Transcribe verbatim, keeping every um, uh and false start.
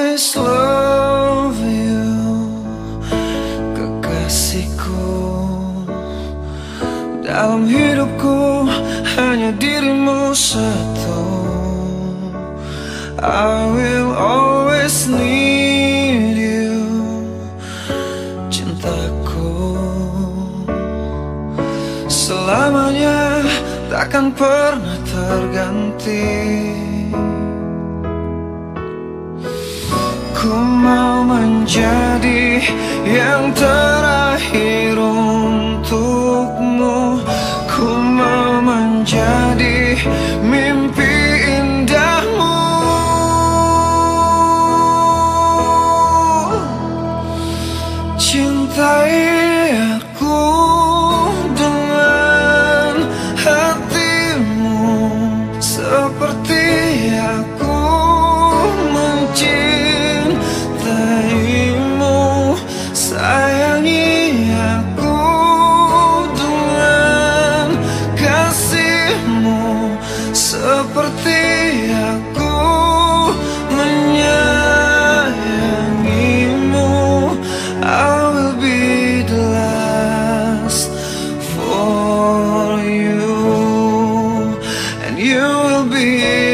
always love you, kekasihku. Dalam hidupku hanya dirimu satu. I will always need you, cintaku. Selamanya takkan pernah terganti. Ku mau menjadi yang terakhir untukmu. Ku mau menjadi mimpi indahmu. Cintai aku dengan hatimu seperti aku mencintaimu. Sayangi aku dengan kasihmu seperti aku menyayangimu. I will be the last for you, and you will be